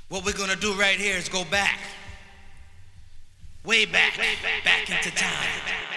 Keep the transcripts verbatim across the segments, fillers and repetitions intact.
What we're gonna do right here is go back, way back, back into time.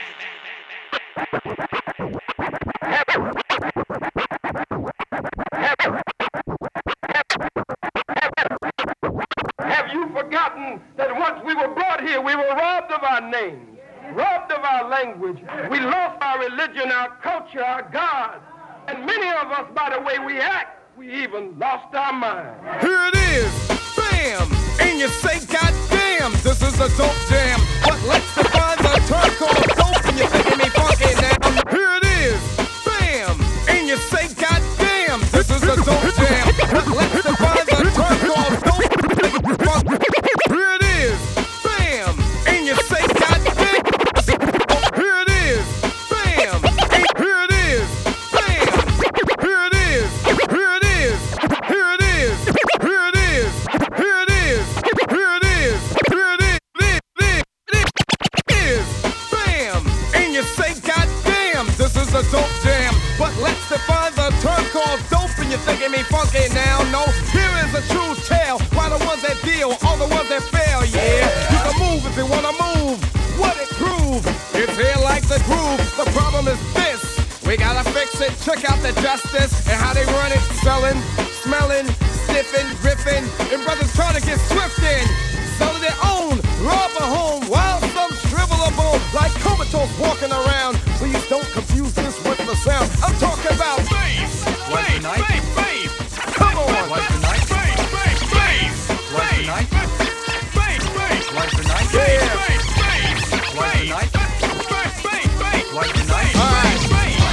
Have you forgotten that once we were brought here, we were robbed of our names, robbed of our language. We lost our religion, our culture, our God. And many of us, by the way we act, we even lost our mind. Here it is, bam! And you say, God damn, this is a dope jam. But let's define the term called dope, and you think it me funky now. Here it is, bam! And you say, God damn, this is a dope jam. But let's define the term called dope. Here it is, bam! And you say, God damn. Here it is, bam! And here it is, bam! Here it is, here it is, here it is, here it is, here it is, here it is, here it is, it is, bam! And you say, God damn, this is a dope jam. But let's define the term called dope, and you're thinking me funky now. No, here is a true tale. Why the ones that deal, all the ones that fail, yeah. You can move if you wanna move. What it proves, it's here like the groove. The problem is this, we gotta fix it. Check out the justice and how they run it. Selling, smelling, sniffing, riffing, and brothers trying to get swift in. Selling their own, rob a home, while some shrivel a bone like comatose walking around. Please don't confuse this with the sound. I'm talking about bass, bass, bass, bass. Come on, what's the night? Bass, bass, bass. What's the night? Bass, bass. What's the night? Yeah. Bass, bass. What's the night? Bass, bass, bass. What's the night? All right.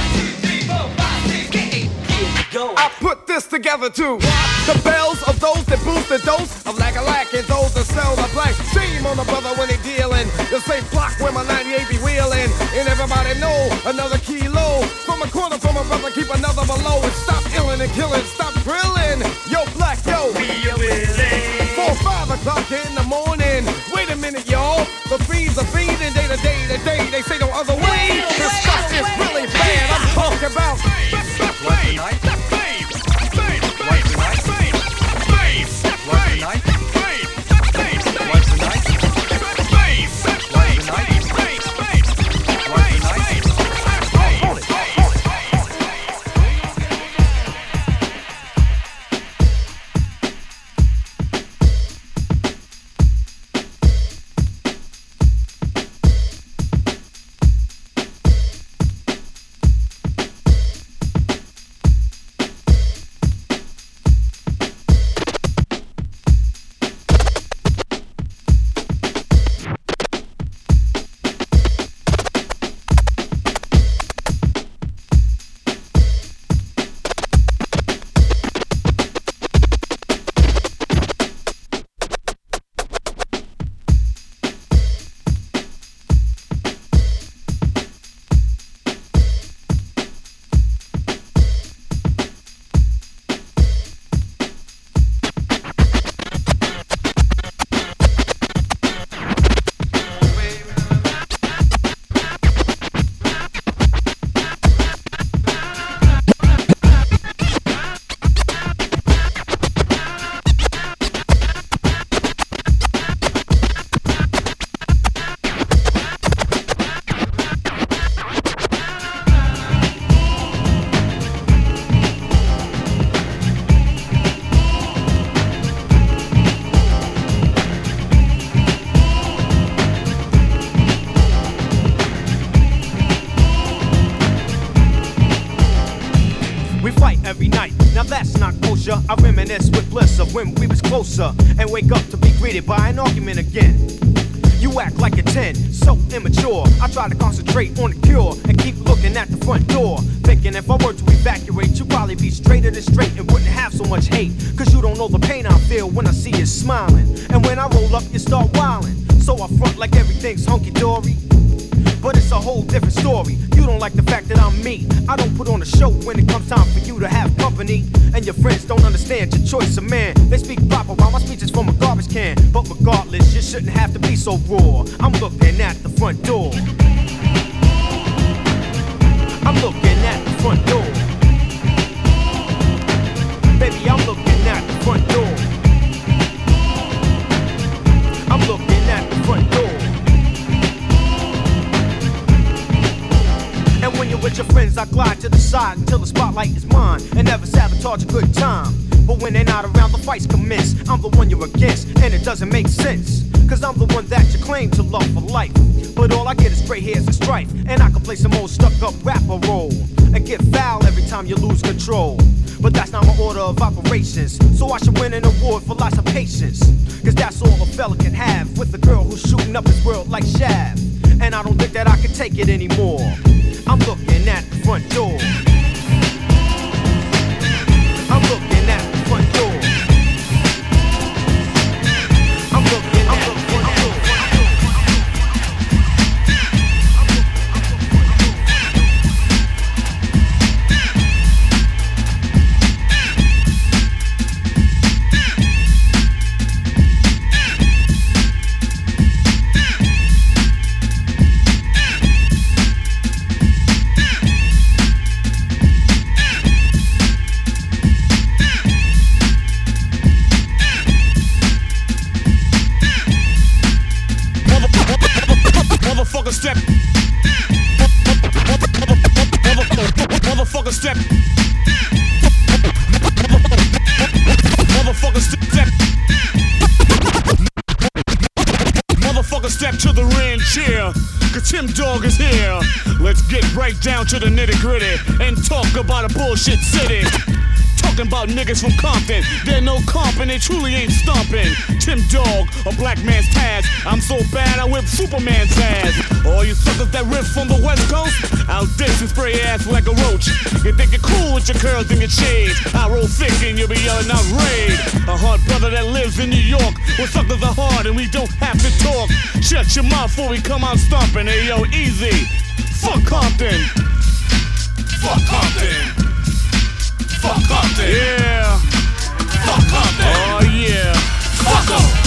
I put this together too. The bells of those that boost the dose of lack-a-lack and those that sell the black. Shame on the brother when they dealing. The same block where my ninety-eight be wheeling. And everybody know another kilo. From a corner from a brother, keep another below. And stop illing and killing, stop grilling. Yo, black, yo. We are willing. Four, five o'clock in the morning. Wait a minute, y'all. The fiends are feeding day to day to day. They say no other way. This stuff is really bad. I'm talking about. What's the night? What's the night? What's the night? What's the night? I reminisce with bliss of when we was closer and wake up to be greeted by an argument again. You act like a ten, so immature. I try to concentrate on the cure and keep looking at the front door, thinking if I were to evacuate, you'd probably be straighter than straight and wouldn't have so much hate. Cause you don't know the pain I feel when I see you smiling, and when I roll up you start wilding. So I front like everything's hunky-dory, but it's a whole different story. You don't like the fact that I'm me. I don't put on a show when it comes time for you to have company. And your friends don't understand your choice of man. They speak proper while my speech is from a garbage can. But regardless, you shouldn't have to be so raw. I'm looking at the front door. I'm looking at the front door. Baby, I'm looking at the front door. as I glide to the side until the spotlight is mine, and never sabotage a good time. But when they're not around, the fights commence. I'm the one you're against, and it doesn't make sense, cause I'm the one that you claim to love for life. But all I get is gray hairs and strife, and I can play some old stuck-up rapper role and get foul every time you lose control. But that's not my order of operations, so I should win an award for lots of patience, cause that's all a fella can have with a girl who's shooting up his world like Shaft. And I don't think that I can take it anymore. I'm looking at the front door. I'm looking at the front door. I'm looking at the front door. Step. Motherfucker step. Motherfucker step. Motherfucker step to the ring chair, cause Tim Dog is here. Let's get right down to the nitty gritty and talk about a bullshit city. Talking about niggas from Compton, they're no comp and they truly ain't stomping. Tim Dog, a black man's task. I'm so bad I whip Superman's ass. All you suckers that riff from the West Coast, I'll diss and spray your ass like a roach. You think you're cool with your curls and your shades, I roll thick and you'll be yelling out raid. A hard brother that lives in New York, where suckers are hard and we don't have to talk. Shut your mouth before we come out stomping. Hey yo, easy. Fuck Compton. Fuck Compton. Fuck Compton. Yeah. Fuck Compton. Oh yeah. Fuck em.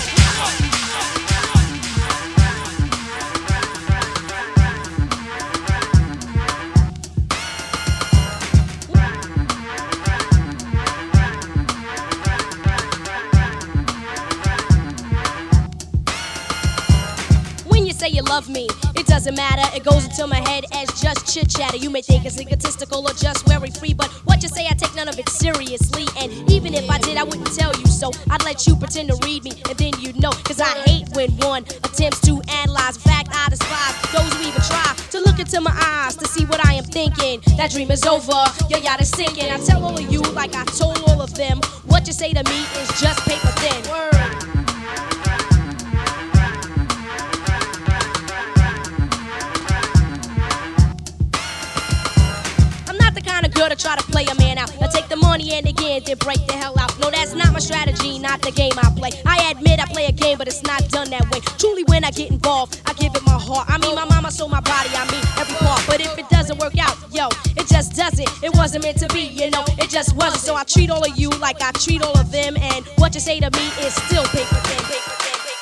When you say you love me, it doesn't matter, it goes into my head as just chit chatter. You may think it's egotistical or just very free, but what you say I take none of it seriously. And even if I did, I wouldn't tell you so. I'd let you pretend to read me and then you'd know. Cause I hate when one attempts to analyze. In fact, I despise those who even try to look into my eyes to see what I am thinking. That dream is over, your yacht is sinking. I tell all of you like I told all of them, what you say to me is just paper thin. Word. Girl to try to play a man out. I take the money and again, then break the hell out. No, that's not my strategy, not the game I play. I admit I play a game, but it's not done that way. Truly, when I get involved, I give it my heart. I mean, my mama sold my body, I mean, every part. But if it doesn't work out, yo, it just doesn't. It wasn't meant to be, you know, it just wasn't. So I treat all of you like I treat all of them, and what you say to me is still paper thin, paper thin.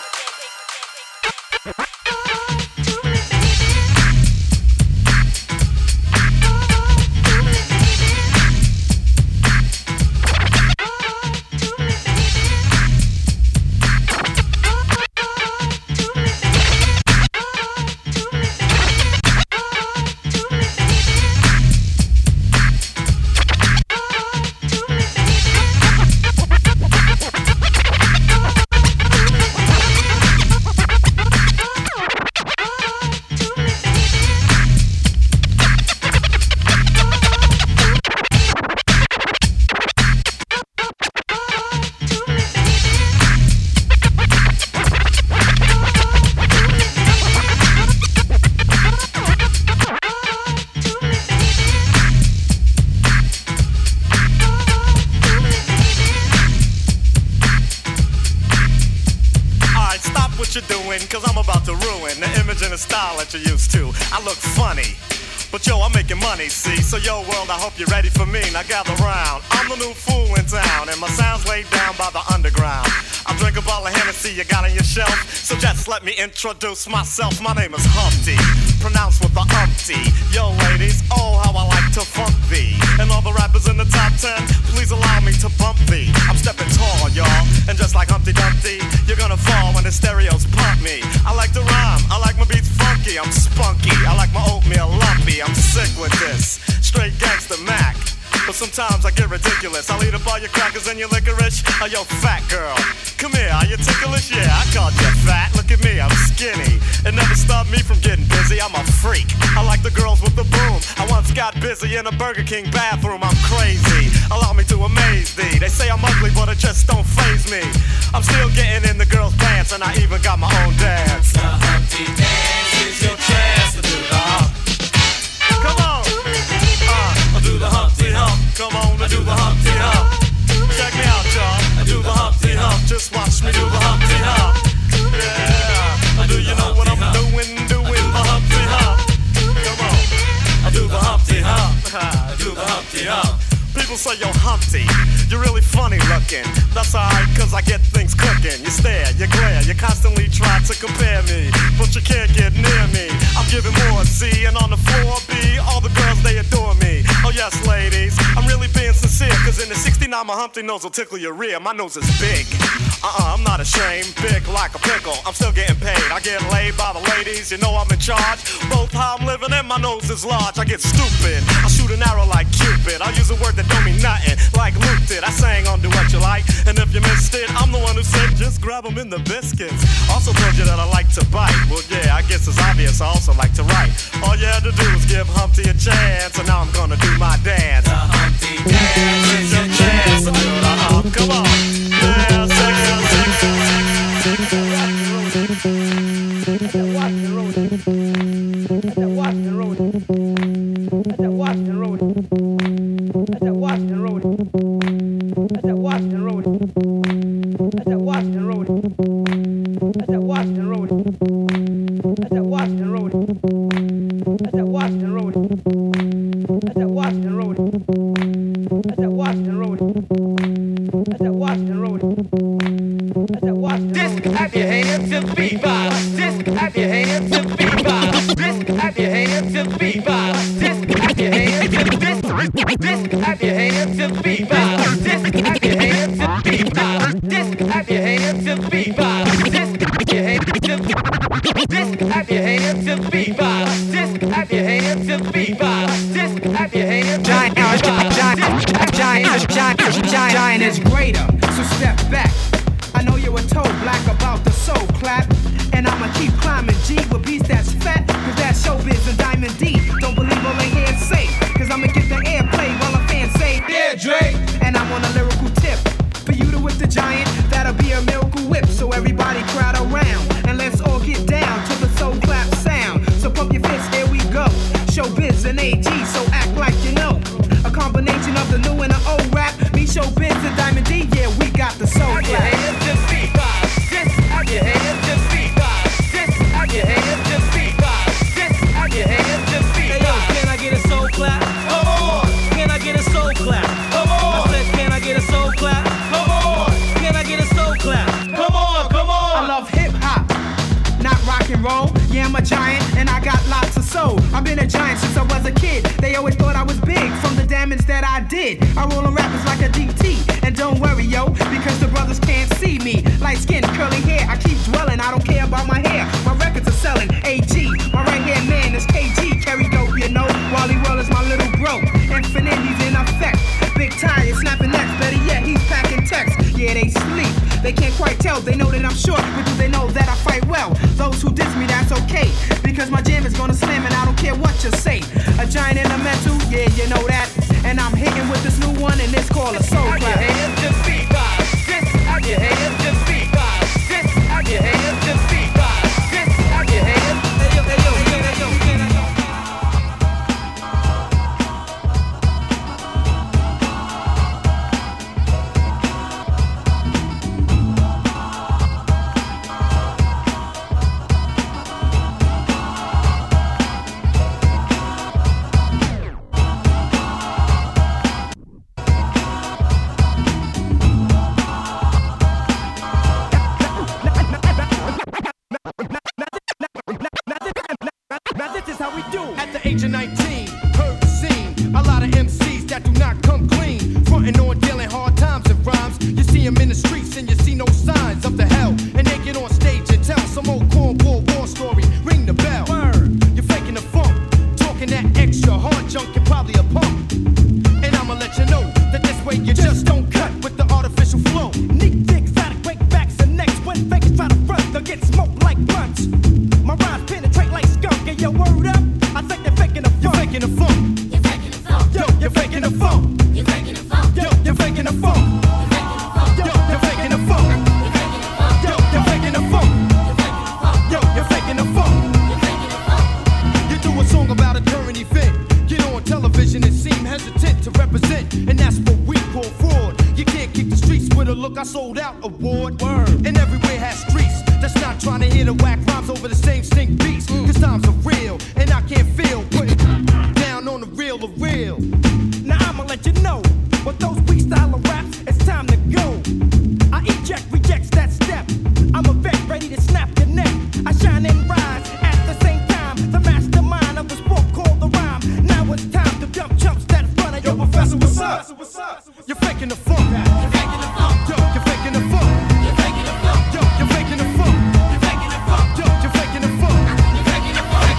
Cause I'm about to ruin the image and the style that you're used to. I look funny, but yo, I'm making money, see? So yo, world, I hope you're ready for me. Now gather round. I'm the new fool in town, and my sound's laid down by the underground. I drink a bottle of Hennessy you got on your shelf, so just let me introduce myself. My name is Humpty, pronounced with the umpty. Yo, ladies, oh, how I like to funk thee. And all the rappers in the top ten, please allow me to bump thee. I'm stepping tall, y'all, and just like Humpty Dumpty, you're gonna fall when the stereos pump me. I like to rhyme, I like my beats funky, I'm spunky. I like my oatmeal lumpy, I'm sick with this. sometimes I get ridiculous. I'll eat up all your crackers and your licorice. Oh, yo, fat girl, come here, are you ticklish? Yeah, I called you fat. Look at me, I'm skinny. It never stopped me from getting busy. I'm a freak. I like the girls with the boom. I once got busy in a Burger King bathroom. I'm crazy. Allow me to amaze thee. They say I'm ugly, but it just don't faze me. I'm still getting in the girls' pants, and I even got my own dance. The Humpty Dance is your chance to do the hump. Come on, uh, I do the Humpty Hump. Come on, I do the Humpty Hump. Check me out, y'all. I do the Humpty Hump. Just watch me do the Humpty Hump. Yeah, do you know what I'm doing? Doing the Humpty Hump. Come on, I do the Humpty Hump. I do the Humpty Hump. People say, yo, Humpty, you're really funny looking. That's alright, cause I get things cooking. You stare, you glare, you constantly try to compare me, but you can't get near me. I'm giving more C, and on the floor B, all the girls, they adore me. Oh yes, ladies, I'm really being sincere, cause in the sixty-nine, my Humpty nose will tickle your rear. My nose is big. Uh-uh, I'm not ashamed, big like a pickle. I'm still getting paid, I get laid by the ladies. You know I'm in charge, both how I'm living and my nose is large. I get stupid, I shoot an arrow like Cupid. I use a word that don't mean nothing, like Luke did. I sang on Do What You Like, and if you missed it, I'm the one who said just grab them in the biscuits. Also told you that I like to bite. Well, yeah, I guess it's obvious I also like to write. All you had to do was give Humpty a chance, and now I'm gonna do my dance. The Humpty Dance is your chance to do the hump. Come on, yeah, sing it, sing it, sing it. Giant is greater, so step back. I know you were told black about the soul clap, and I'ma keep climbing G with beats that's fat, cause that's showbiz and Diamond D. Don't believe all they hear say, cause I'ma get the airplay while a fan say, yeah, Dre. And I'm on a lyrical tip, for you to whip the giant, that'll be a miracle whip. So everybody crowd around, and let's all get down to the soul clap sound. So pump your fists, here we go. Showbiz and A G, so act like you know. A combination of the new and the old rap. Me, Showbiz and Diamond D, yeah, we got the soul clap. Your hands just beat by. This, your hands just beat by. This, your hands just beat by. This, your hands just beat by. Hey yo, can I get a soul clap? Come on. Can I get a soul clap? Come on. I said, can I get a soul clap? Come on. Can I get a soul clap? Come on, come on. I love hip hop, not rock and roll. Yeah, I'm a giant and I got lots of soul. I've been a giant since I was a kid. They always thought I was big from the damage that I did. I roll on rappers like a D T. And don't worry, yo, because the brothers can't see me. Light skin, curly hair, I keep dwelling. I don't care about my hair. My records are selling. A G, my right hand man is K G. Carry dope, you know. Wally Well is my little bro. Infinite, he's in effect. Big tire, snapping necks. Better yet, he's packing text. Yeah, they sleep. They can't quite tell. They know that I'm short, but do they know that I fight well? Those who diss me, that's okay, because my jam is gonna slam and I don't care what you say. A giant in the mental, yeah, you know that. And I'm hitting with this new one, and it's called a soul clap. Your hands just beat by. This, your hands just beat by. This, your hands just beat by. This, your hands. Hey yo, hey yo, hey yo, hey yo, hey yo. sold out award. Word. And everywhere has streets that's not trying to hear the whack rhymes over the same stink beats. Mm. Cause times are real, and I can't feel putting down on the real of real. Now I'ma let you know, with those weak style of raps, it's time to go. I eject, rejects that step. I'm a vet ready to snap your neck. I shine and rise at the same time. The mastermind of the sport called the rhyme. Now it's time to dump chumps that front of yo, your professor, what's up? You're faking the funk. You're faking the funk. Yo, you're faking the funk. You're faking the funk. Yo, you're faking the funk. You're faking the funk. Yo, you're faking the funk. You're faking the funk.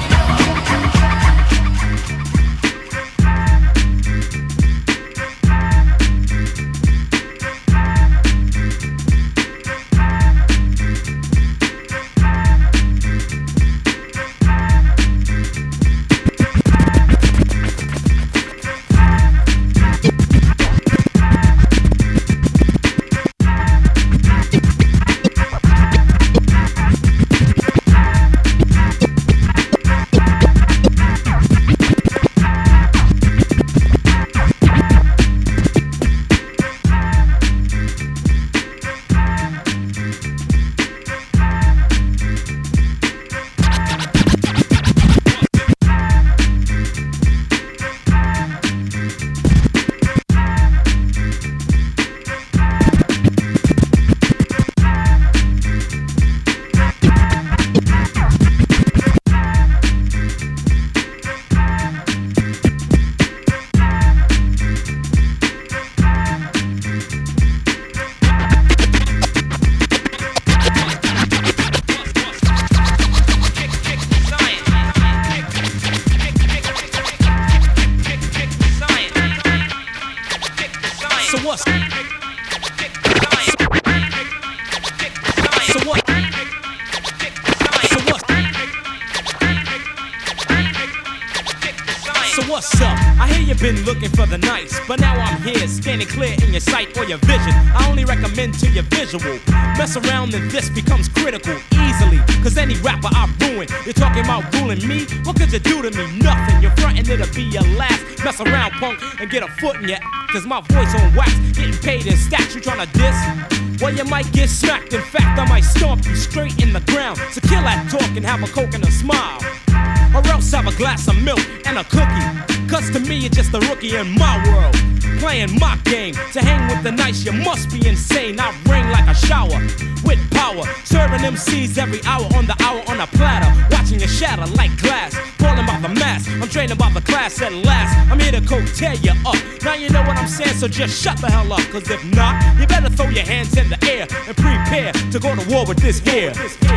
Been looking for the nice, but now I'm here, standing clear in your sight or your vision. I only recommend to your visual. Mess around and this becomes critical easily, cause any rapper I ruin. You're talking about ruling me? What could you do to me? Nothing. You're frontin', it'll be your last. Mess around, punk, and get a foot in your ass, cause my voice on wax, getting paid in stacks. You tryna diss? Well, you might get smacked. In fact, I might stomp you straight in the ground. So kill that talk and have a coke and a smile, or else have a glass of milk and a cookie. Cause to me, you're just a rookie in my world, playing my game. To hang with the nice, you must be insane. I ring like a shower with power, serving M Cs every hour on the hour on a platter, watching you shatter like glass, falling by the mass. I'm training by the class at last. I'm here to go tear you up. Now you know what I'm saying, so just shut the hell up. Cause if not, you better throw your hands in the air and prepare to go to war with this here.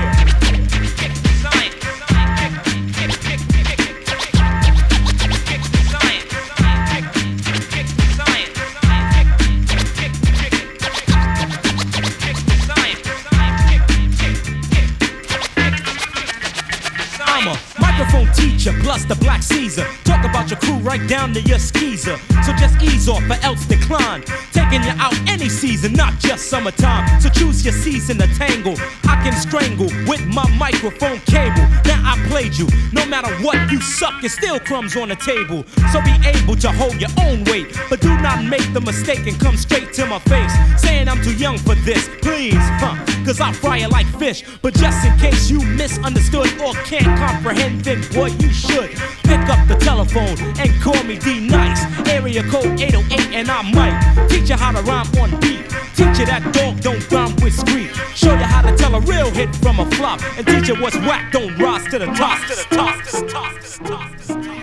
Microphone teacher plus the black Caesar. Talk about your crew right down to your skeezer. So just ease off or else decline. Taking you out any season, not just summertime. So choose your season to tangle. I can strangle with my microphone cable. Now I played you. No matter what, you suck, it's still crumbs on the table. So be able to hold your own weight, but do not make the mistake and come straight to my face saying I'm too young for this, please, huh? Cause I fry it like fish. But just in case you misunderstood or can't comprehend, then boy you should pick up the telephone and call me D-Nice. Area code eight oh eight and I might teach you how to rhyme on beat. Teach you that dog don't rhyme with street. Show you how to tell a real hit from a flop, and teach you what's whack don't rise to the top. To the top. To the top. To the top. To the top.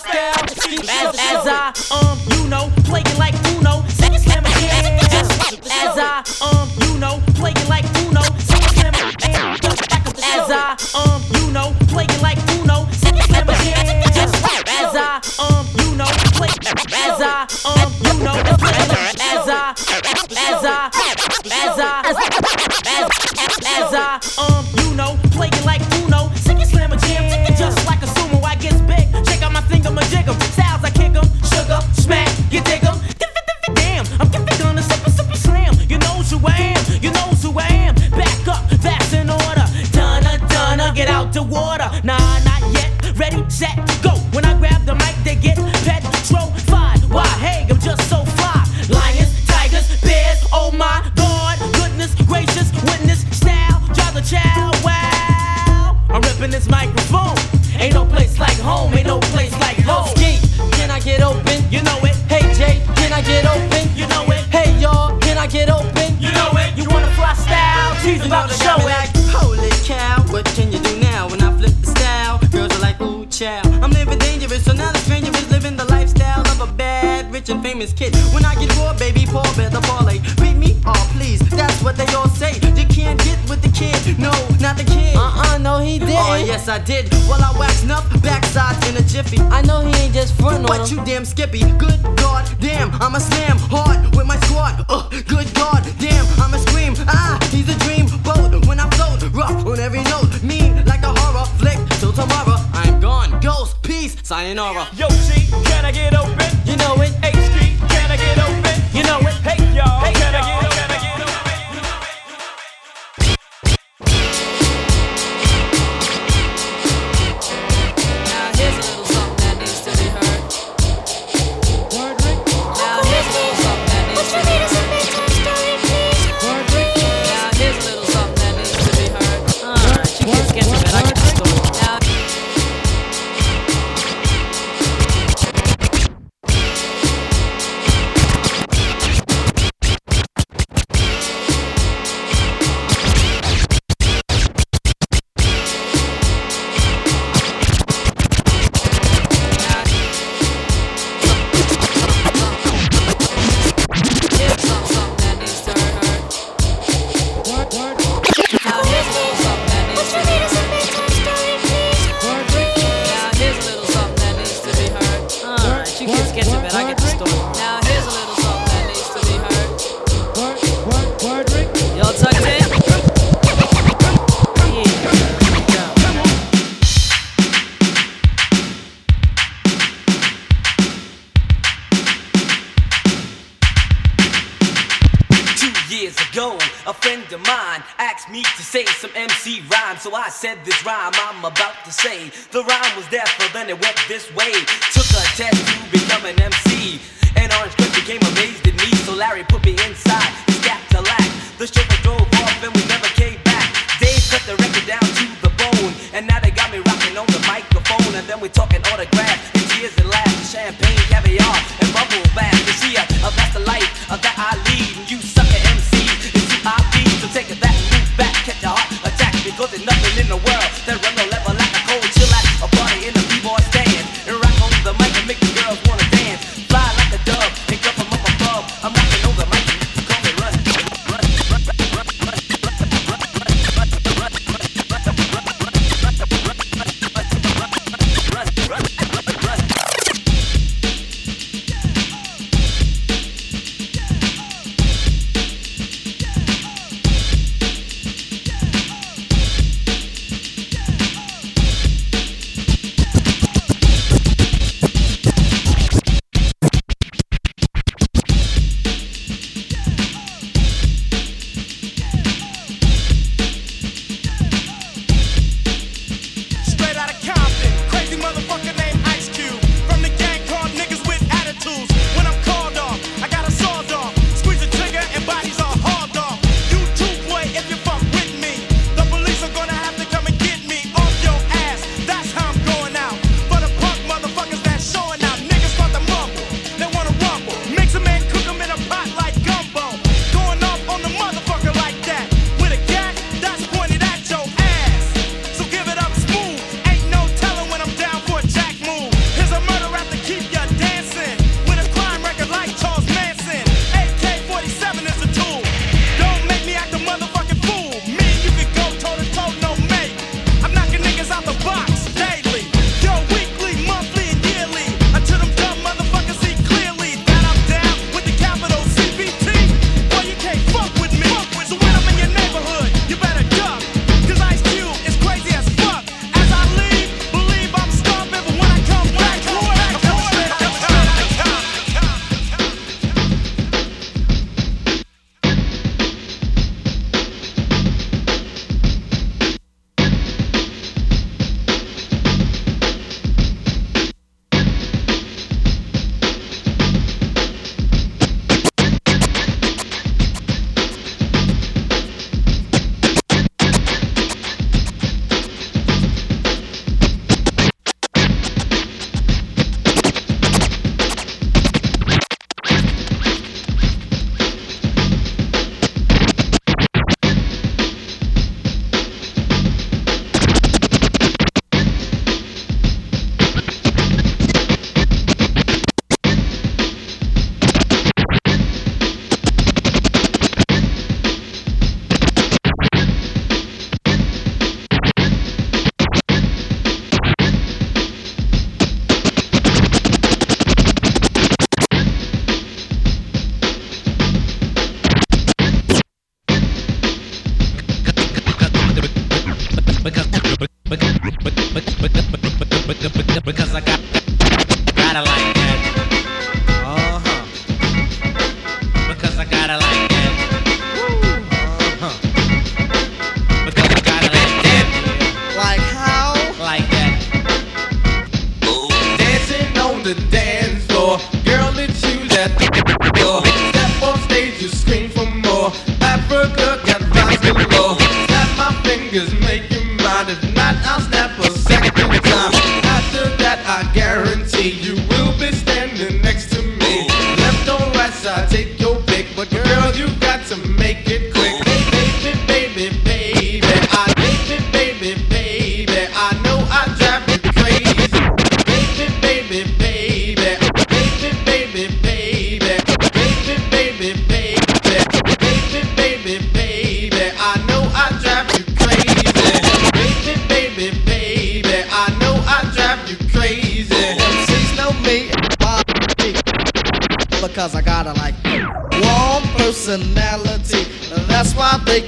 As, as I, um, you know, play it like Uno. Second slam again, just As I, um, you know, play it like Uno. Sing slam and just back up the show. As I, um, you know, play it like Uno. Sing slam and just as I, um, you know, play. As I, um, you know, as I, as I, as I, as I, um, you know, play it like Uno. Sing it slam and jam, take it just like a sumo. I gets big, check out my finger, my jig 'em. Styles I kick 'em, sugar, smack, you dig 'em. Damn, I'm gonna super super slam. You know who I am, you know who I am. Back up, that's in order. Donna, Donna, get out the water. Nah, not yet. Ready, set, go. When I grab the mic, they get petrified. Why? Hey, I'm just so fly. Lions, tigers, bears. Oh my God, goodness gracious, witness style, drive the child. Wow, I'm ripping this microphone. Ain't no place like home, ain't no place like home. Ski, can I get open? You know it. Hey Jay, can I get open? You know it. Hey y'all, can I get open? You know it. You wanna fly style? She's about to show it. Like, holy cow, what can you do now? When I flip the style, girls are like, ooh, chow. I'm living dangerous, so now the stranger is living the lifestyle of a bad, rich and famous kid. When I get raw, baby, Paul better parlay. Beat me? Oh, please, that's what they all say. You can't get with the kid, no, not the kid. Uh-uh, no, he didn't. Oh, yes, I did. Well, I wax enough backsides in a jiffy. I know he ain't just front on But you damn skippy. Good God, damn, I'm a slam hard with my squad. Uh, good God, damn, I'm a scream. Ah, he's a dream boat when I float. Rough on every note, mean like a horror flick. Till tomorrow, I'm gone. Ghost, peace, sayonara. Yo, G, can I get open? You know it. H Street, can I get open? You know it. Hey, y'all, hey, can I get open? Can I get open? Now here's a little something that needs to be heard. Word, Rick. Now here's a little something that needs to be heard. Word, Rick. Now here's a little something that needs to be heard. Alright, you kids get to bed. I get the story. Now. So I said this rhyme I'm about to say. The rhyme was there, so then it went this way. Took a test to become an M C, and Orange Cliff became amazed at me. So Larry put me inside, stacked to lack. The chauffeur drove off and we never came back. Dave cut the record down to the bone, and now they got me rocking on the microphone. And then we talking autographs and tears and laughs, champagne, caviar, and bubble bath. You see, uh, uh, that's the life uh, that I lead. And you sucker M C, it's who I be. So take that and move back, catch a heart attack, because there's nothing in the world that run no level like a cold chill at a party in a b-boy stand. And rock on the mic and make the girls wanna dance. Fly like a dove and come from up above. I'm rocking on the mic and you call me run. Run, run, run, run, run,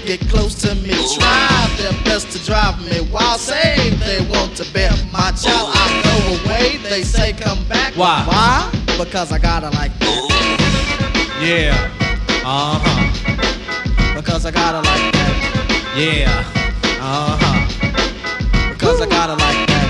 get close to me. Try their best to drive me while saying they want to bear my child. I go away, they say come back. Why? Why? Because I got it like that. Yeah. Uh-huh. Because I got it like that. Yeah. Uh-huh. Because I got it like that.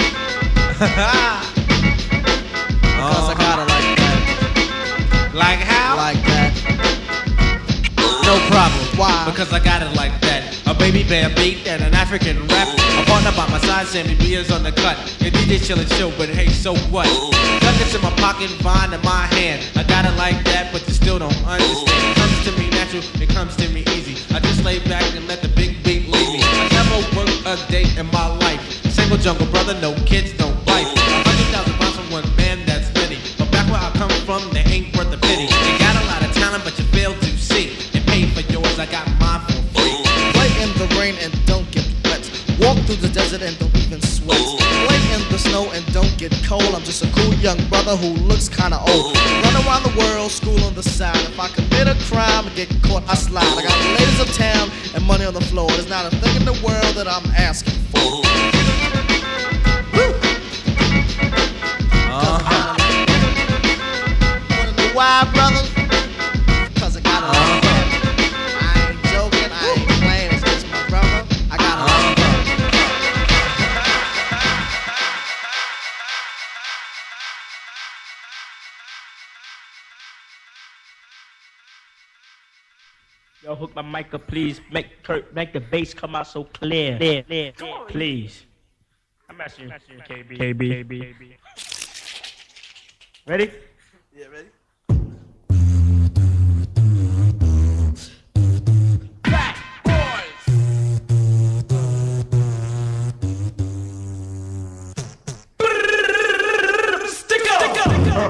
Because I got it like that. Like how? Like that. No problem. Why? Because I got it like that. A baby bear beat and an African rap. A partner by my side, Sammy B is on the cut. Your D J chillin' chill, but hey, so what? Nuggets in my pocket, vine in my hand. I got it like that, but you still don't understand. It comes to me natural, it comes to me easy. I just lay back and let the big beat lead me. I never worked a day in my life. Single jungle brother, no kids, no wife. A hundred thousand pounds from one man, that's many. But back where I come from, they ain't worth a penny. You got a lot of talent, but you fail to see. And pay for yours, I got mine for free. Play in the rain and don't get wet. Walk through the desert and don't even sweat. Play in the snow and don't get cold. I'm just a cool young brother who looks kinda old. Run around the world, school on the side. If I commit a crime and get caught, I slide. I got ladies of town and money on the floor. There's not a thing in the world that I'm asking for. Uh-huh. Wanna know why, brother? Cause I got it like that. I ain't joking, I ain't playing, it's just my brother. I got it like that. Yo, hook my mic up, please. Make Kurt, make the bass come out so clear. Clear, clear, clear. Please. I'm asking you, K B. K B. K B. Ready? Yeah, ready? Fat boys. Stick up. Stick up.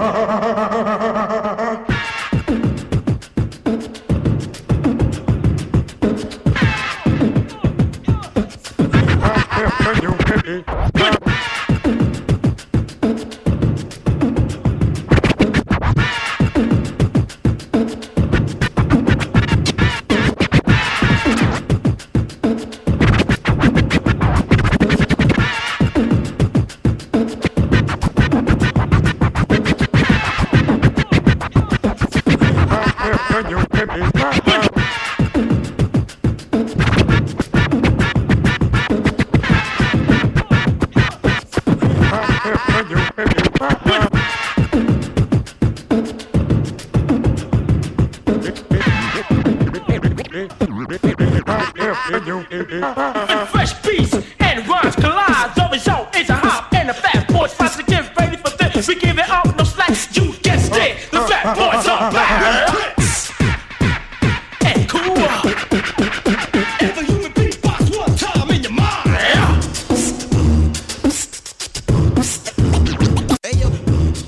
Fresh beats and rhymes collide. The result is a hop and the fat boys fight to get ready for this. We give it up, no slack. You get scared. The fat boys are back. And cool. Ever human beatbox one time in your mind. Hey yo,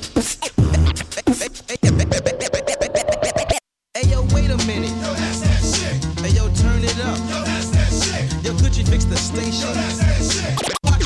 hey yo, wait a minute. Yo, that's that shit. Hey yo, turn it up. Yo, that's that shit. Yo, could you fix the station? Yo, that's that shit.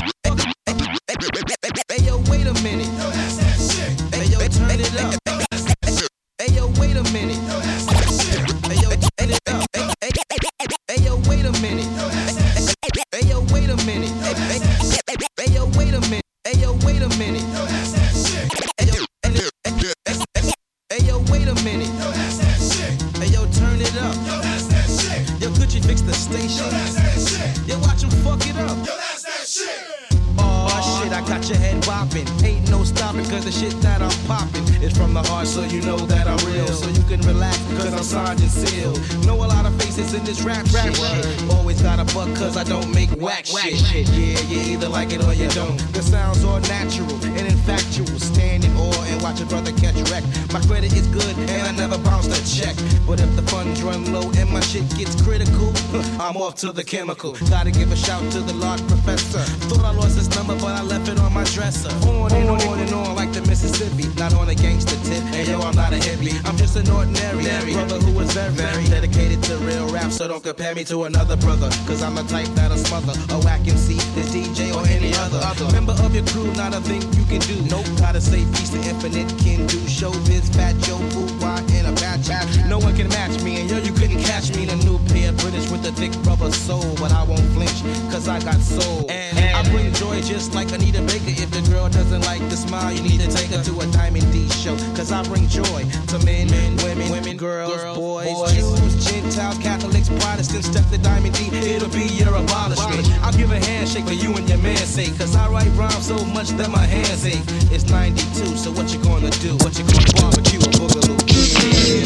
Hey yo, wait a minute. Yo, that's that shit. Hey yo, turn it up. Hey yo, wait a minute. Yo, that's that shit. Hey yo, turn it up. Hey yo, wait a minute. Yo, that's that shit. Hey yo, wait a minute. Hey yo, wait a minute. Hey yo, wait a minute. Yo, that's that shit. Hey yo, hey yo, wait a minute. Yo, that's that shit. Hey yo, turn it up. Yo, that's that shit. Yo, could you fix the station? Yo, that's that shit. Yo, watch him fuck it up. Yo, that's that shit. Oh shit, I got your head bopping. Ain't no stopping, cause the shit that I'm popping is from the heart, so you know that I'm real. So you can relax, cause I'm Sergeant Seal. Know a lot of faces in this rap, rap shit. Always got a buck, cause I don't make whack shit. Yeah, you either like it or you don't. The sounds are natural and infactual. Stand in awe and watch a brother catch wreck. My credit is good and I never bounce a check. But if the funds run low and my shit gets critical, I'm off to the chemical. Gotta give a shout to the Lord Professor. Thought I lost his number, but I left it on on my dresser. On and on and on like the Mississippi. Not on a gangster tip, and yo, I'm not a hippie. I'm just an ordinary brother who is very, very dedicated to real rap. So don't compare me to another brother, cause I'm the type that'll smother a whack M C, this D J or any other. Member of your crew, not a thing you can do. Nope, gotta say peace to infinite can do. Showbiz, fat Joe, food, wine, and a bad chat. No one can match me, and yo, you couldn't catch me in a new pair. British with a thick rubber soul, but I won't flinch, cause I got soul. And I bring joy just like Anita Baker. If the girl doesn't like the smile, you need to take her to a Diamond D show. Cause I bring joy to men, men, women, women, girls, girls boys, boys, Jews, Gentiles, Catholics, Protestants. Step the Diamond D, it'll be your abolishment. I'll give a handshake for you and your man's sake, cause I write rhymes so much that my hands ache. It's ninety-two, so what you gonna do? What you gonna barbecue a boogaloo? Yeah.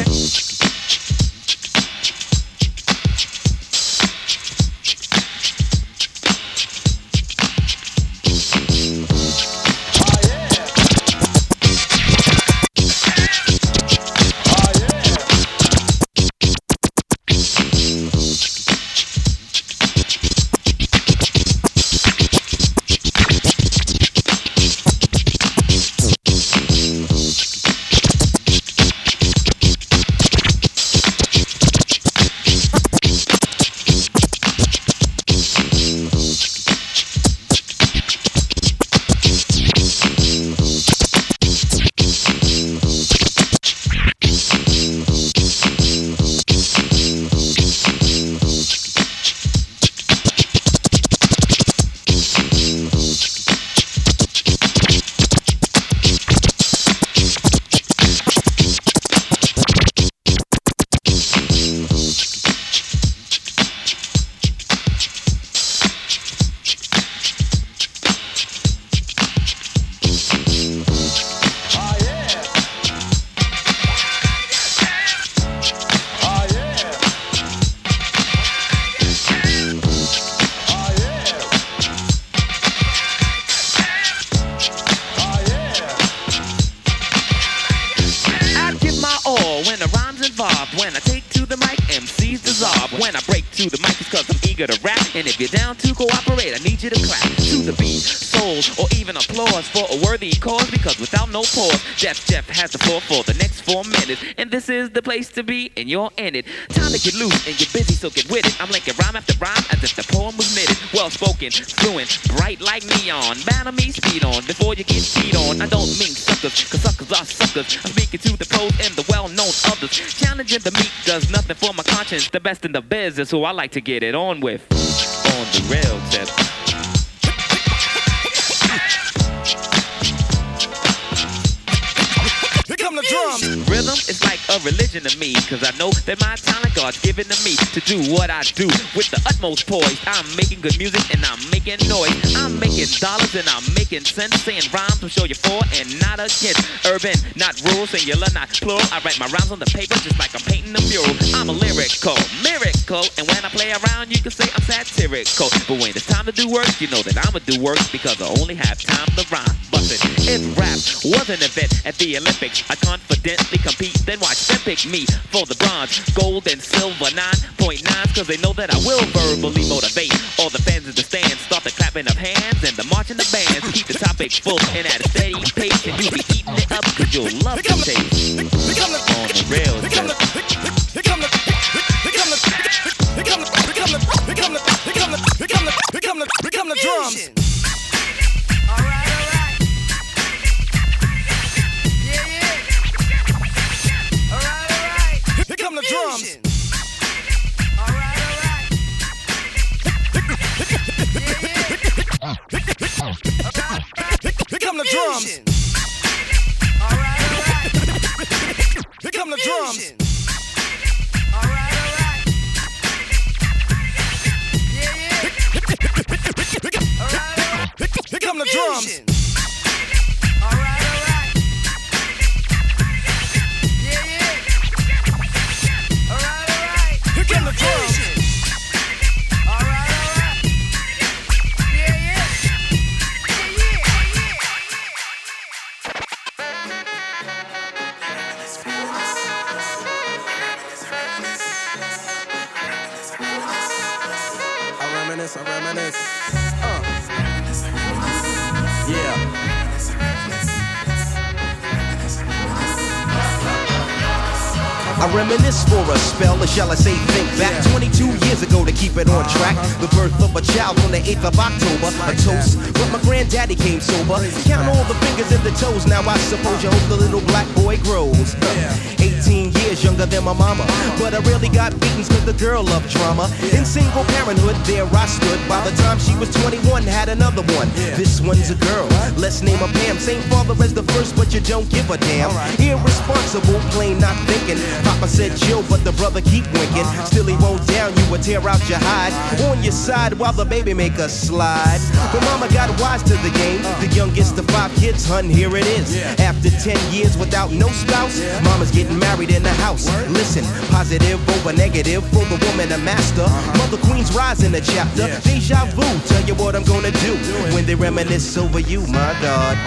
And if you're down to cooperate, I need you to clap to the beat, souls, or even applause for a worthy cause. Because without no pause, Def Jeff has the floor for the next four minutes. And this is the place to be, and you're in it. Time to get loose and get busy, so get with it. I'm linking rhyme after rhyme as if the poem was knitted. Well spoken, fluent, bright like neon. Battle me, speed on before you get cheat on. I don't mean suckers, cause suckers are suckers. I'm speaking to the pros and the well-known others. Challenging the meek does nothing for my conscience. The best in the biz is who I like to get it on with. On the rail tip. Here come the drums. Rhythm is like a religion to me, cause I know that my talent God's given to me to do what I do with the utmost poise. I'm making good music and I'm making noise. I'm making dollars and I'm making sense. Saying rhymes will show you for and not against. Urban, not rural, singular, not plural. I write my rhymes on the paper just like I'm painting a mural. I'm a lyrical, miracle, and when I play around you can say I'm satirical. But when it's time to do work, you know that I'ma do work because I only have time to rhyme. Bustin'. If rap was an event at the Olympics, I confidently compete, then watch them pick me for the bronze, gold, and silver nine point nines, cause they know that I will verbally motivate all the fans in the stands. Start the clapping of hands and the marching of bands. Keep the topic full and at a steady pace, and you'll be eating it up cause you'll love the taste. On the rails, here come the, here come the, here come the, here come the, here come the, here come the, here come the, here come the, here come the, here come the drums. Here come the drums. All right, all right. Here come the drums. All right, all right. Here come the drums. All right, all right. Yeah, yeah. All right, all right. Here come the drums. All right, all right. Yeah, yeah. All right, all right. Here come the drums. All right, all right. Yeah, yeah. Yeah, yeah. I reminisce, I reminisce. Uh. Yeah. I reminisce for a spell, or shall I say think back twenty-two years ago to keep it on track. The birth of a child on the eighth of October, a toast, but my granddaddy came sober. Count all the fingers and the toes, now I suppose you hope the little black boy grows. eighteen years younger than my mama, but I really got beatings cause the girl loved drama. In single parenthood, there I stood. By the time she was twenty-one, had another one. This one's a girl, let's name her Pam. Same father as the first, but you don't give a damn. Irresponsible, plain not thinking. Papa said chill, but the brother keep winking. Still he won't down you or tear out your hide. On your side while the baby make a slide. But mama got wise to the game. The youngest of five kids, hun, here it is. After ten years without no spouse, mama's getting married in the house. Listen, positive over negative for the woman a master. Mother Queen's rise in the chapter. Deja vu, tell you what I'm gonna do when they reminisce over you, my God.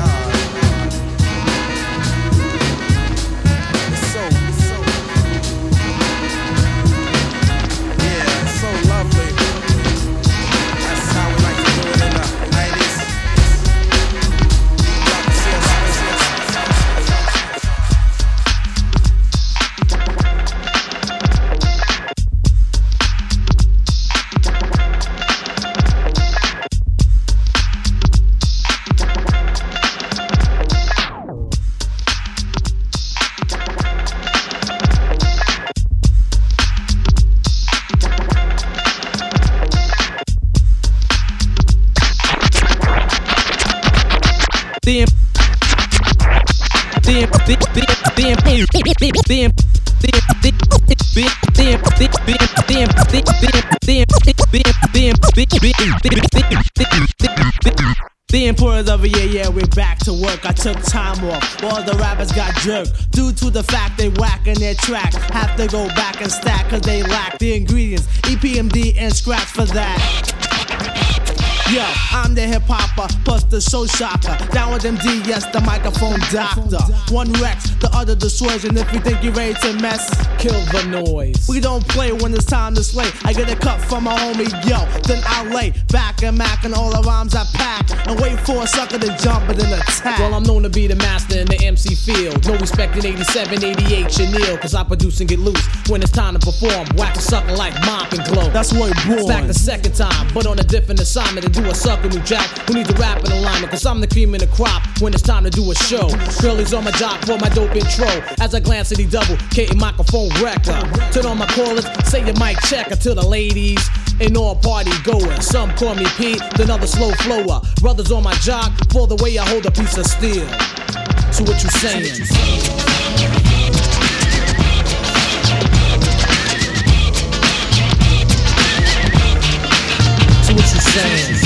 The importance of a year, yeah, we're back to work. I took time off, all the rappers got jerked due to the fact they whacking their track. Have to go back and stack cause they lack the ingredients, E P M D and scratch for that. Yo, I'm the hip hopper, plus the show shocker. Down with M D, yes, the microphone doctor. One Rex, the other the Swerge, and if you think you're ready to mess, kill the noise. We don't play when it's time to slay. I get a cut from my homie, yo, then I lay back and mack and all the rhymes I pack and wait for a sucker to jump and then attack. Well, I'm known to be the master in the M C field. No respect in eighty-seven, eighty-eight, Chanel, cause I produce and get loose when it's time to perform. Whack a sucker like Mop and Glow. That's what it born. Back the second time, but on a different assignment. Do a sucker new jack who needs a rap in alignment, cause I'm the cream in the crop when it's time to do a show. Curly's on my jock for my dope intro as I glance at the double K microphone wrecker. Turn on my callers, say your mic checker to the ladies and all party goers. Some call me Pete, then other slow flower. Brothers on my jock for the way I hold a piece of steel. So what you saying? What you saying?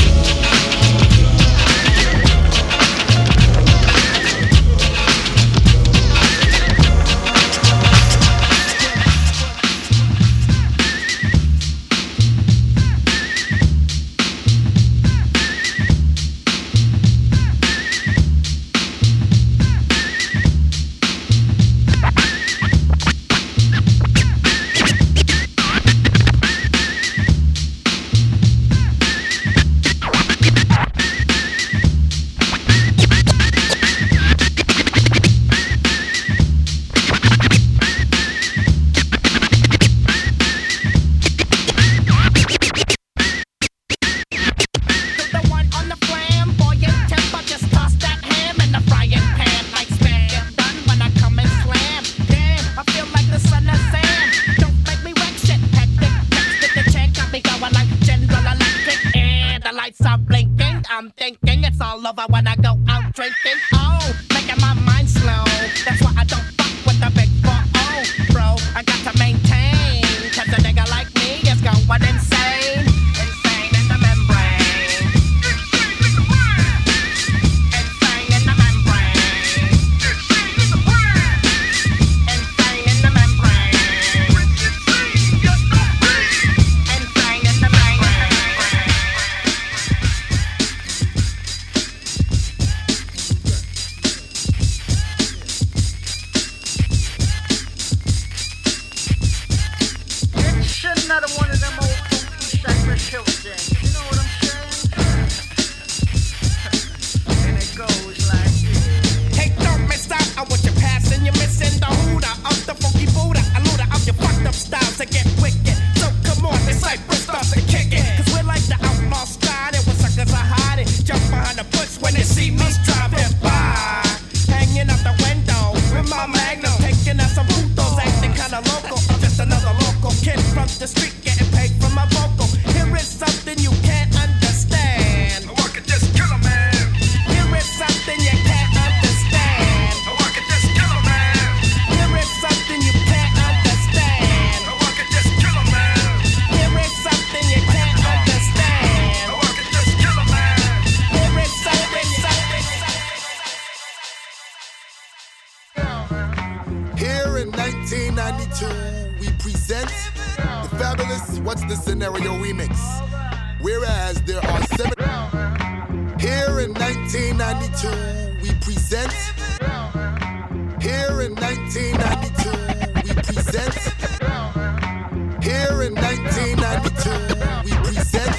What's the Scenario remix? Whereas there are seven. Here in nineteen ninety-two, we present. Here in nineteen ninety-two, we present. Here in nineteen ninety-two, we present.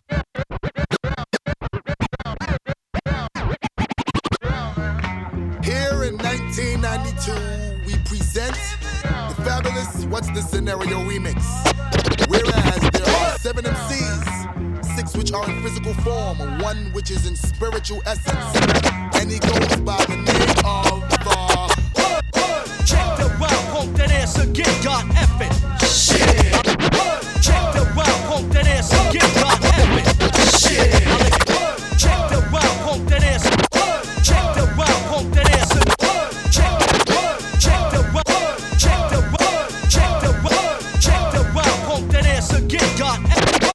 Here in nineteen ninety-two, we present the fabulous What's the Scenario remix. Whereas there are seven M Cs, six which are in physical form, one which is in spiritual essence, and he goes by the name of the. Check the round, pump that ass again, God F it. Shit. Check the round, pump that ass again, God F it. Shit. Check the round, pump that ass. Check the round, pump that ass. Check. Check the round. Check the round. Check the round. Check the round, pump that ass again, God F it.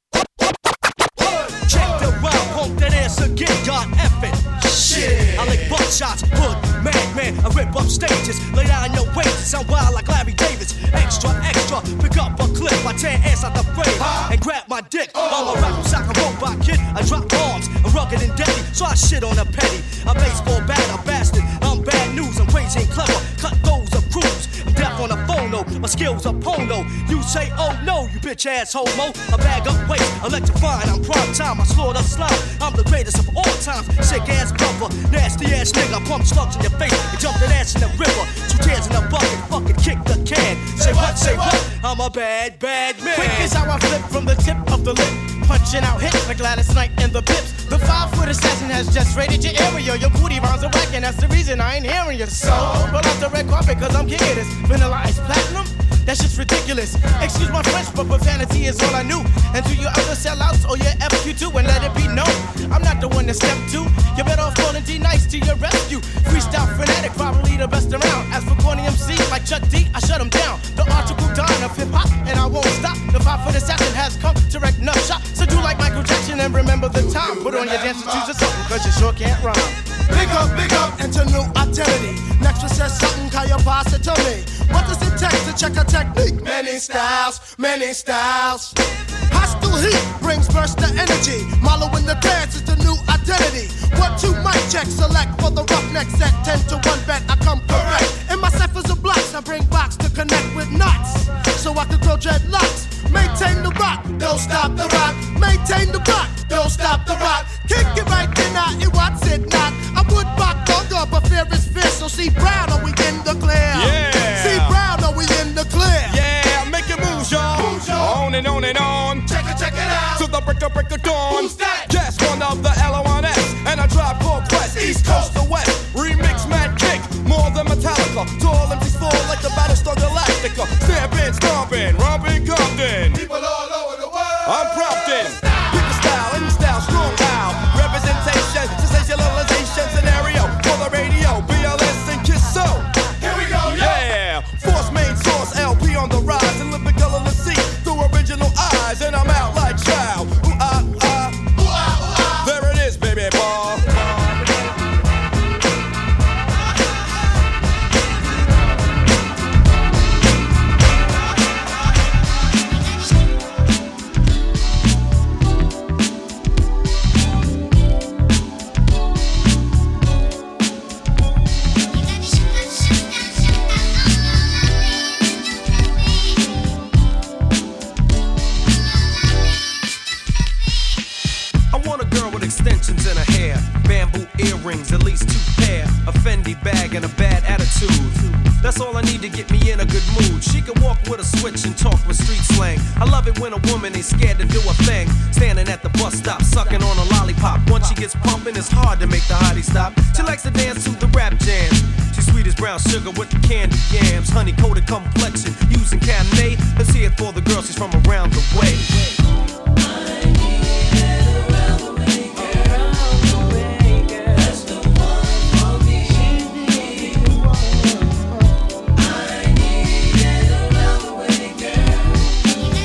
Check the round, pump that ass again, God F it. Shit. I lick buckshots, hood, man, man. I rip up stages, lay down your wages. I'm wild like Larry Davis. Extra, extra, pick up a clip. I tear ass out the frame and grab my dick. I'm a rap sack, a robot kid. I drop bombs, I'm rugged and deadly, so I shit on a petty. A baseball bat, a bastard. I'm bad news, I'm crazy and clever. Cut those of crews. I'm deaf on a phono, my skills are pono. You say, oh no, you bitch ass homo. I bag up weight, electrifying, I'm prime time. I slaughter slime, I'm the greatest of all times. Sick ass brother, nasty ass nigga. Pump slugs in your face and jump that ass in the river. Two tears in a bucket, fucking kick the can. Say what, say what? I'm a bad, bad man. Quick is how I flip from the tip of the lip, punching out hits like Gladys Knight and the Pips. The five-foot assassin has just raided your area. Your booty rounds are whack, and that's the reason I ain't hearing you. So, roll out the red carpet, cause I'm king of this. Vanilla Ice Platinum? That shit's ridiculous. Excuse my French, but profanity is all I knew. And to your other sellouts or your F Q two, and let it be known, I'm not the one to step to. You better off calling D Nice to your rescue. Freestyle fanatic, probably the best around. As for corny M C like Chuck D, I shut him down. The article Don of hip hop, and I won't stop. The five-foot assassin has come to wreck enough shop. So do like Michael Jackson and remember the time. Put on your dancing shoes or something, cause you sure can't rhyme. Big up, big up, into new identity. Next one says something, can you pass it to me? What does it take to check a technique? Many styles, many styles. Hostile heat brings burst of energy. Marlow in the dance is the new identity. One, two, mic check, select for the roughneck set. Ten to one bet, I come correct. In my ciphers of blocks, I bring box to connect with knots. So I can grow dreadlocks. Maintain the rock, don't stop the rock. Maintain the rock, don't stop the rock. Kick it right then, I it what's it not. I would rock longer, but fear is fierce. So see Brown, are we in the clear? Yeah. See Brown, are we in the clear? Yeah, make it move, y'all. Move, y'all. On and on and on. Check it, check it out. To the break of break of dawn. Who's that? Yes, one of the L O N S. And I drive Paul Quest, East Coast to West. Remix mad kick, more than Metallica. Tall empties fall like the Battlestar Galactica. Stamping, stomping, romping, Compton. People all over the world. I'm prompting. Pick a style, any style, strong out. Representation, sensationalization, scenario for the radio. B L S and Kiss So. Here we go, yeah. Force main source, L P on the rise. And living color to see through original eyes. And I'm out like child. Ooh, ah, ah. Ooh, ah, ooh, ah. There it is, baby ball. Extensions in her hair, bamboo earrings, at least two pair, a Fendi bag and a bad attitude. That's all I need to get me in a good mood. She can walk with a switch and talk with street slang. I love it when a woman ain't scared to do a thing. Standing at the bus stop, sucking on a lollipop. Once she gets pumping, it's hard to make the hottie stop. She likes to dance to the rap jams. She's sweet as brown sugar with the candy yams. Honey coated complexion, using Cabernet. Let's hear it for the girl, she's from around the way.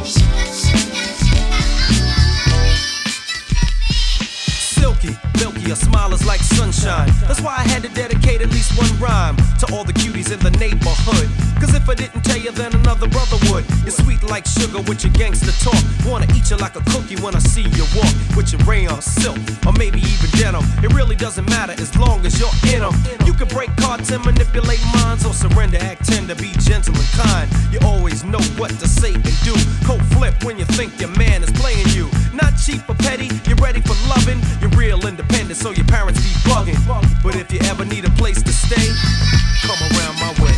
A your smile is like sunshine. That's why I had to dedicate at least one rhyme to all the cuties in the neighborhood. Cause if I didn't tell you, then another brother would. You're sweet like sugar with your gangster talk. Wanna eat you like a cookie when I see you walk with your rayon silk, or maybe even denim. It really doesn't matter as long as you're in them. You can break cards and manipulate minds, or surrender, act tender, be gentle and kind. You always know what to say and do. Cold flip when you think your man is playing you. Not cheap or petty, you're ready for loving. You're real independent, so your parents be bugging. But if you ever need a place to stay, come around my way.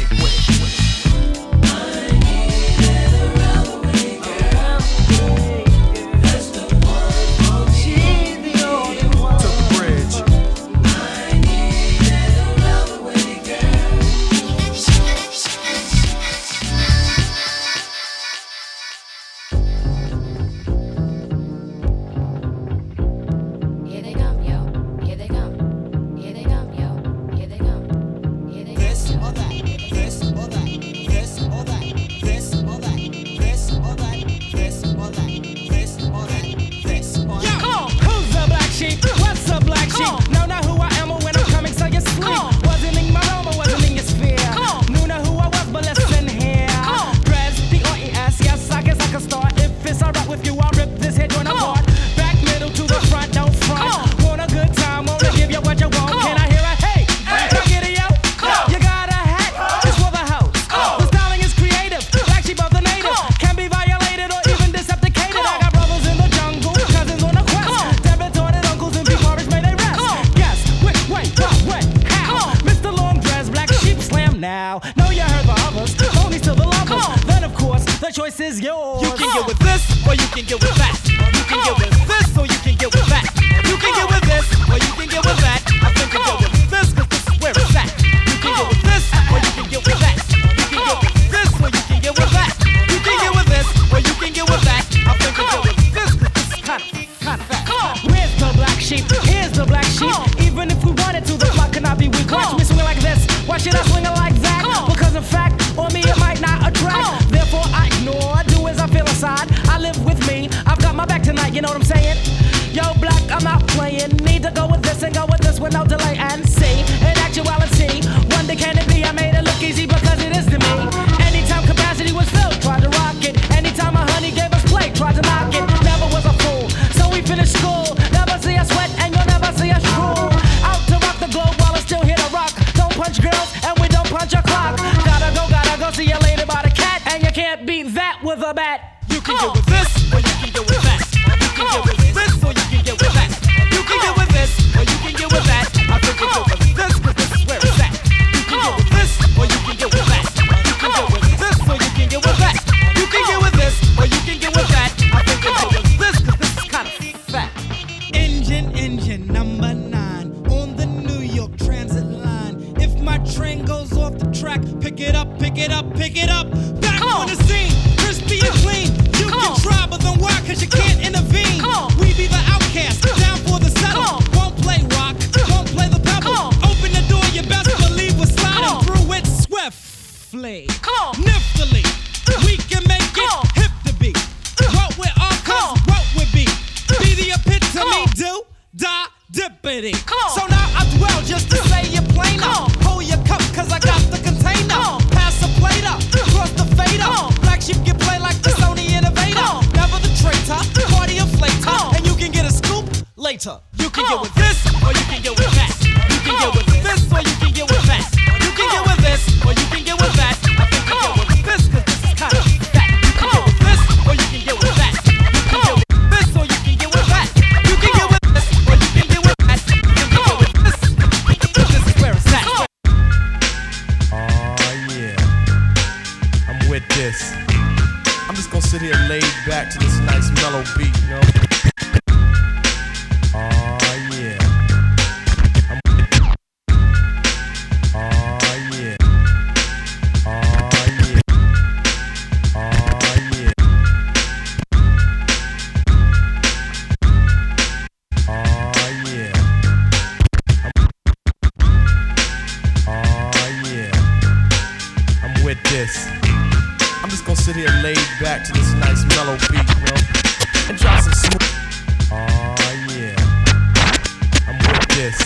this.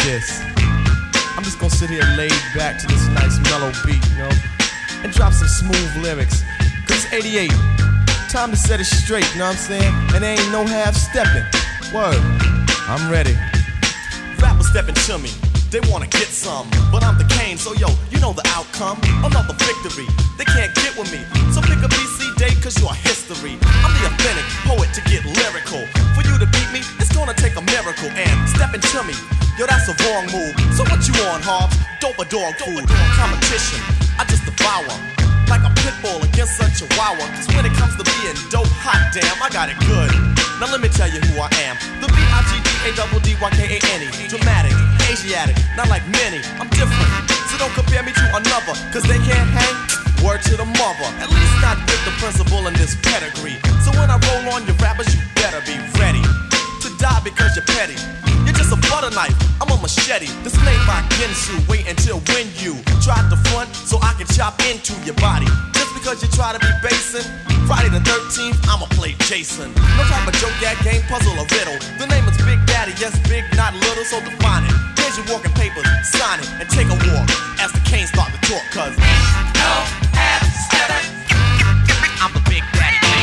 this. I'm just gonna sit here laid back to this nice mellow beat, you know, and drop some smooth lyrics. Cause it's eighty-eight, time to set it straight, you know what I'm saying? And there ain't no half stepping. Word, I'm ready. Rappers stepping to me, they wanna get some, but I'm the Kane, so yo, you know the outcome. Another victory, they can't get with me. So pick a B C date, cause you are history. I'm the authentic poet to get lyrical. For you to beat me, it's gonna take a miracle. And stepping to me, yo, that's a wrong move. So what you on, Hobbs? Dope or dog food? Competition, I just devour. Like a pit bull against a chihuahua. Cause when it comes to being dope, hot damn, I got it good. Now let me tell you who I am. The B I G D A D D Y K A N E. Dramatic, Asiatic, not like many. I'm different, so don't compare me to another. Cause they can't hang, word to the mother. At least not with the principal in this pedigree. So when I roll on your rappers, you better be ready to die because you're petty. You're just a butter knife, I'm a machete. This made by Ginsu, wait until when you try to front so I can chop into your body. Just because you try to be basing, Friday the thirteenth, I'ma play Jason. No type of joke, gag, game, puzzle, or riddle. The name is Big Daddy, yes, big, not little, so define it. Here's your walking papers, sign it, and take a walk as the Canes start to talk, cause no half stepping. I'm the Big Daddy Kane.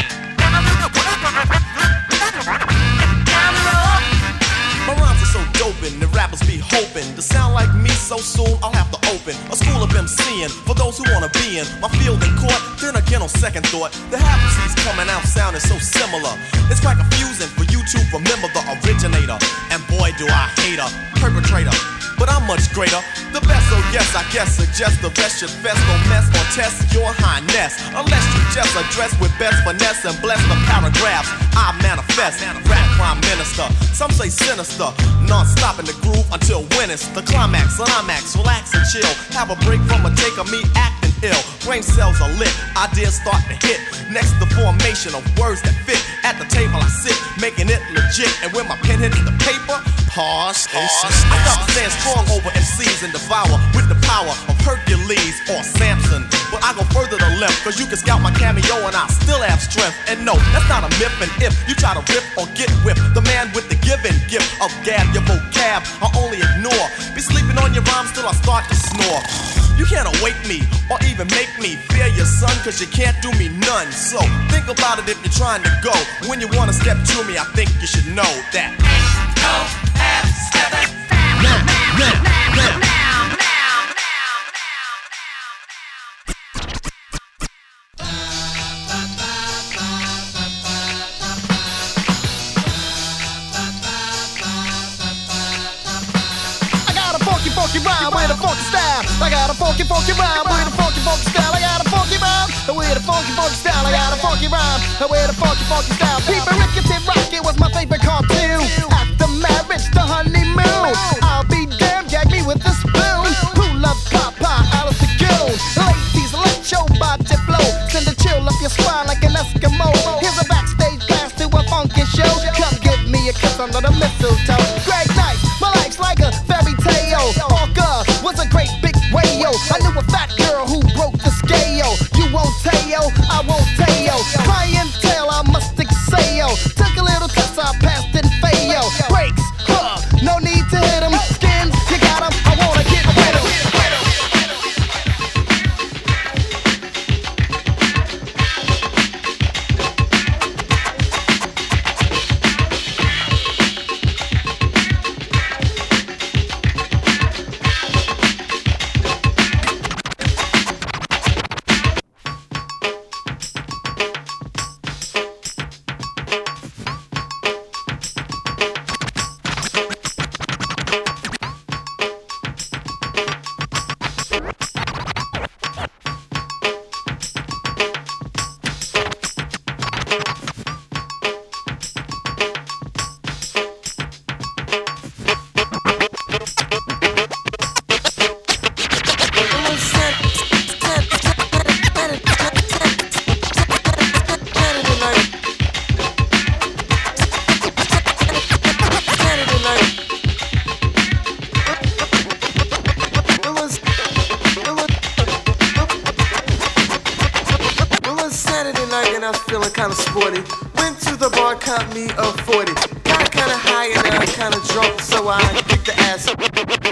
My rhymes are so doping, the rappers be hoping to sound like me so soon I'll have to open a school of MCing for those who wanna be in my field in court. Then again on second thought, the half-C's coming out sounding so similar. It's quite confusing for you to remember the originator. And boy do I hate a perpetrator, but I'm much greater. The best, so yes, I guess suggest the best should best don't mess or test your highness. Unless you just address with best finesse and bless the paragraphs I manifest. Rap prime minister, some say sinister, non-stop in the groove until when it's the climax. Climax, relax and chill, have a break from a take of me acting ill. Brain cells are lit, ideas start to hit. Next the formation of words that fit. At the table I sit, making it legit. And when my pen hits the paper, pause, pause. I stop stand strong over M Cs and devour with the power of Hercules or Samson. But I go further to left, cause you can scout my cameo and I still have strength. And no, that's not a myth. And if you try to rip or get whipped, the man with the given gift of gab, your vocab I only ignore. Be sleeping on your rhymes till I start to snore. You can't awake me or even make me fear your son, cause you can't do me none. So think about it if you're trying to go. When you wanna step to me, I think you should know that ain't no half stepping. Now, now, now, now. Funky rhyme with a funky style. I got a funky, funky rhyme with a funky, funky style. I got a funky rhyme with a funky, funky style. I got a funky rhyme with a funky, funky style. People Rickety Rocket was my favorite cartoon. After marriage, the honeymoon. I'll be damned, gag me with a spoon. Who loves Papa, Alice the Goon? Ladies, let your body flow. Send a chill up your spine like an Eskimo. Here's a backstage pass to a funky show. Come give me a kiss under the mistletoe. Great night, my life's like a fairy tale. Parker was a great big whale. I knew a fat girl who broke the scale. You won't tell, I won't tell. Clientele, I must excel. Took a little test, I passed and failed. Breaks, huh? No need to hit 'em. Skins, you got 'em. I wanna get rid of 'em. Kinda sporty. Went to the bar, caught me a forty. Got kinda high and uh, kinda drunk, so I kicked the ass up.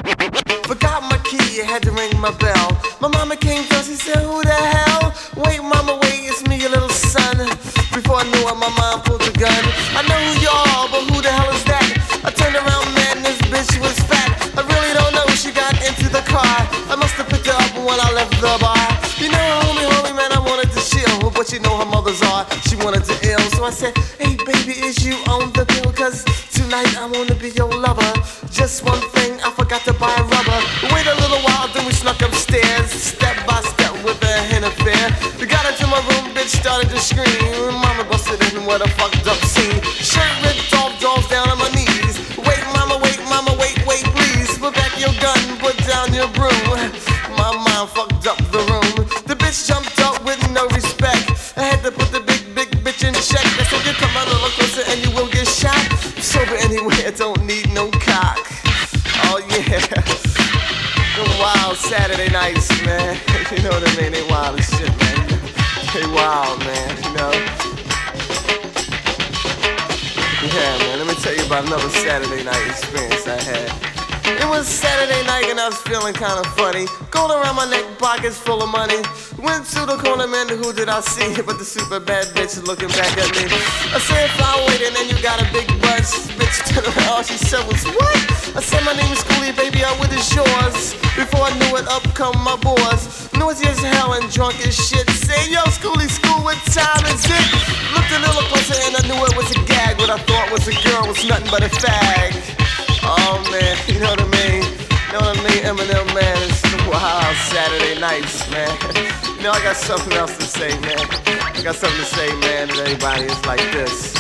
my bell. My mama came down, she said, who the hell? Wait, mama, wait, it's me, your little son. Before I knew it, my mom pulled the gun. I know who you are, but who the hell is that? I turned around, man, this bitch was fat. I really don't know, she got into the car. I must have picked her up when I left the bar. You know, homie, homie, man, I wanted to chill, but you know how mothers are, she wanted to ill. So I said, hey, baby, is you on the bill? Cause tonight I wanna be your lover. Just one thing, I forgot to buy a rubber. Wait a little while, then we snuck upstairs, step by step with a hint of fear. We got into my room, bitch started to scream. Mama busted in with a fucked up scene. Shirt ripped off, jaws down on my knees. Wait, mama, wait, mama, wait, wait, please. Put back your gun, put down your broom. My mind fucked up the room. The bitch jumped up with no respect. I had to put the big, big bitch in check. I said, you come a little closer and you will get shot. Sober anyway, I don't need no cock. Oh yeah. The wild Saturday nights, man. You know what I mean? They wild as shit, man. They wild, man, you know? Yeah, man, let me tell you about another Saturday night experience I had. It was Saturday night and I was feeling kind of funny. Gold around my neck, pockets full of money. Went to the corner, man, who did I see? But the super bad bitch looking back at me. I said, if I wait and then you got a big buzz. Bitch turned around, she said, was what? I said, my name is Cooley, baby, I'm with is yours. Before I knew it, up come my boys. Noisy as hell and drunk as shit. Say, yo, Schoolie, school, what time is it? Looked a little closer and I knew it was a gag. What I thought was a girl was nothing but a fag. Oh man, you know what I mean? You know what I mean? Eminem, man, it's the wild Saturday nights, man. You know, I got something else to say, man. I got something to say, man, to everybody. It's like this.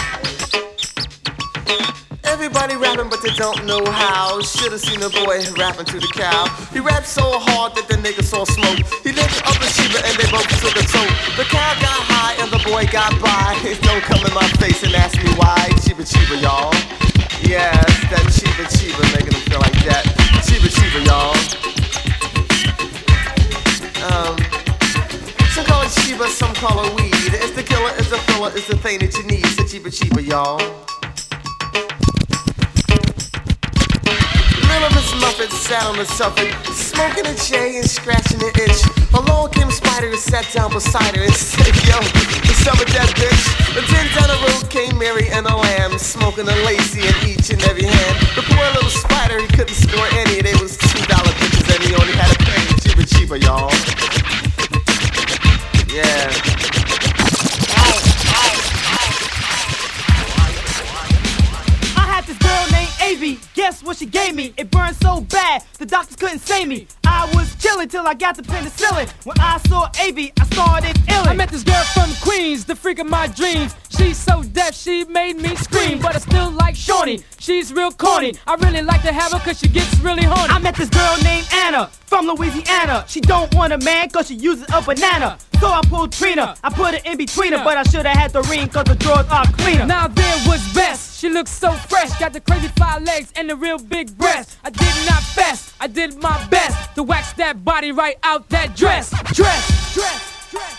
Everybody rapping, but they don't know how. Should've seen the boy rapping to the cow. He rapped so hard that the nigga saw smoke. He lifted up the Sheba and they both took a toke. The cow got high and the boy got by. Don't come in my face and ask me why. Chiba Chiba, y'all. Yeah, it's that Chiba Chiba making them feel like that. Chiba Chiba, y'all. Um, some call it Chiba, some call it weed. It's the killer, it's the filler, it's the thing that you need. It's the Chiba Chiba, y'all. Little Miss Muffet sat on the sofa, smoking a J and scratching an itch. Along came Spider and sat down beside her and said, yo, what's up with that bitch? But then down the road came Mary and a lamb, smoking a lacy in each and every hand. The poor little Spider, he couldn't score any. They was two dollar bitches and he only had to pay. Chiba Chiba, y'all. Yeah. I had this girl named Avy. Guess what she gave me? It burned so bad, the doctors couldn't save me. I was chillin' till I got the penicillin. When I saw Avy, I started illin'. I met this girl from Queens, the freak of my dreams. She's so deaf, she made me scream. But I still like Shawnee, she's real corny. I really like to have her cause she gets really horny. I met this girl named Anna, from Louisiana. She don't want a man cause she uses a banana. So I pulled Trina, I put her in between her. But I should've had the ring cause the drawers are cleaner. Now there was Bess, she looks so fresh. Got the crazy five legs and the real big breasts. I did not fess, I did my best to wax that body right out that dress. Dress, dress, dress.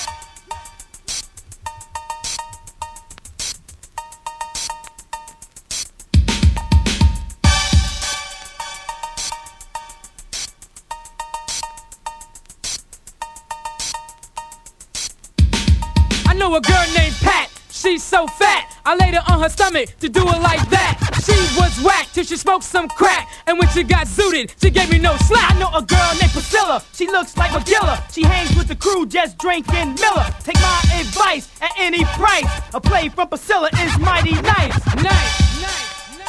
I know a girl named Pat, she's so fat. I laid her on her stomach to do it like that. She was whack till she smoked some crack. And when she got zooted, she gave me no slack. I know a girl named Priscilla, she looks like McGilla. She hangs with the crew just drinking Miller. Take my advice at any price. A play from Priscilla is mighty nice. Nice, nice.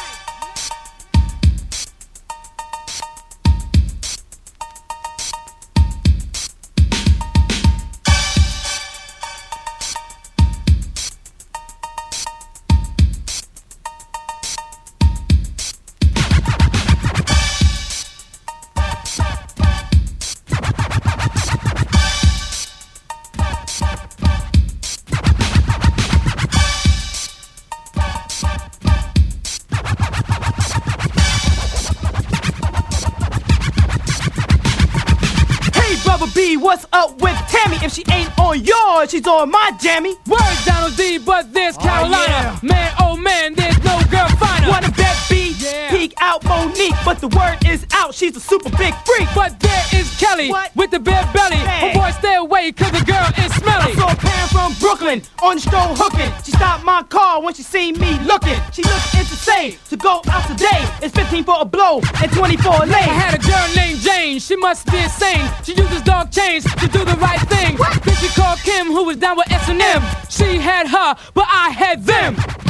What's up with Tammy? If she ain't on yours, she's on my jammy. Words Donald D, but there's Carolina. Oh, yeah. Man, oh man, there's no girl finer. Wanna bet B? Yeah. Peek out Monique, but the word is out. out, she's a super big freak. But there is Kelly What? with the bare belly. Hey. Oh boy, stay away, cause the girl is smelly. I saw Pam from Brooklyn on the stroll hooking. She stopped my car when she seen me looking. She looked insane to go out today. It's fifteen for a blow and twenty for a lane. I had a girl named Jane, she must be insane. She uses dog chains to do the right thing. Then she called Kim, who was down with S and M. She had her, but I had them.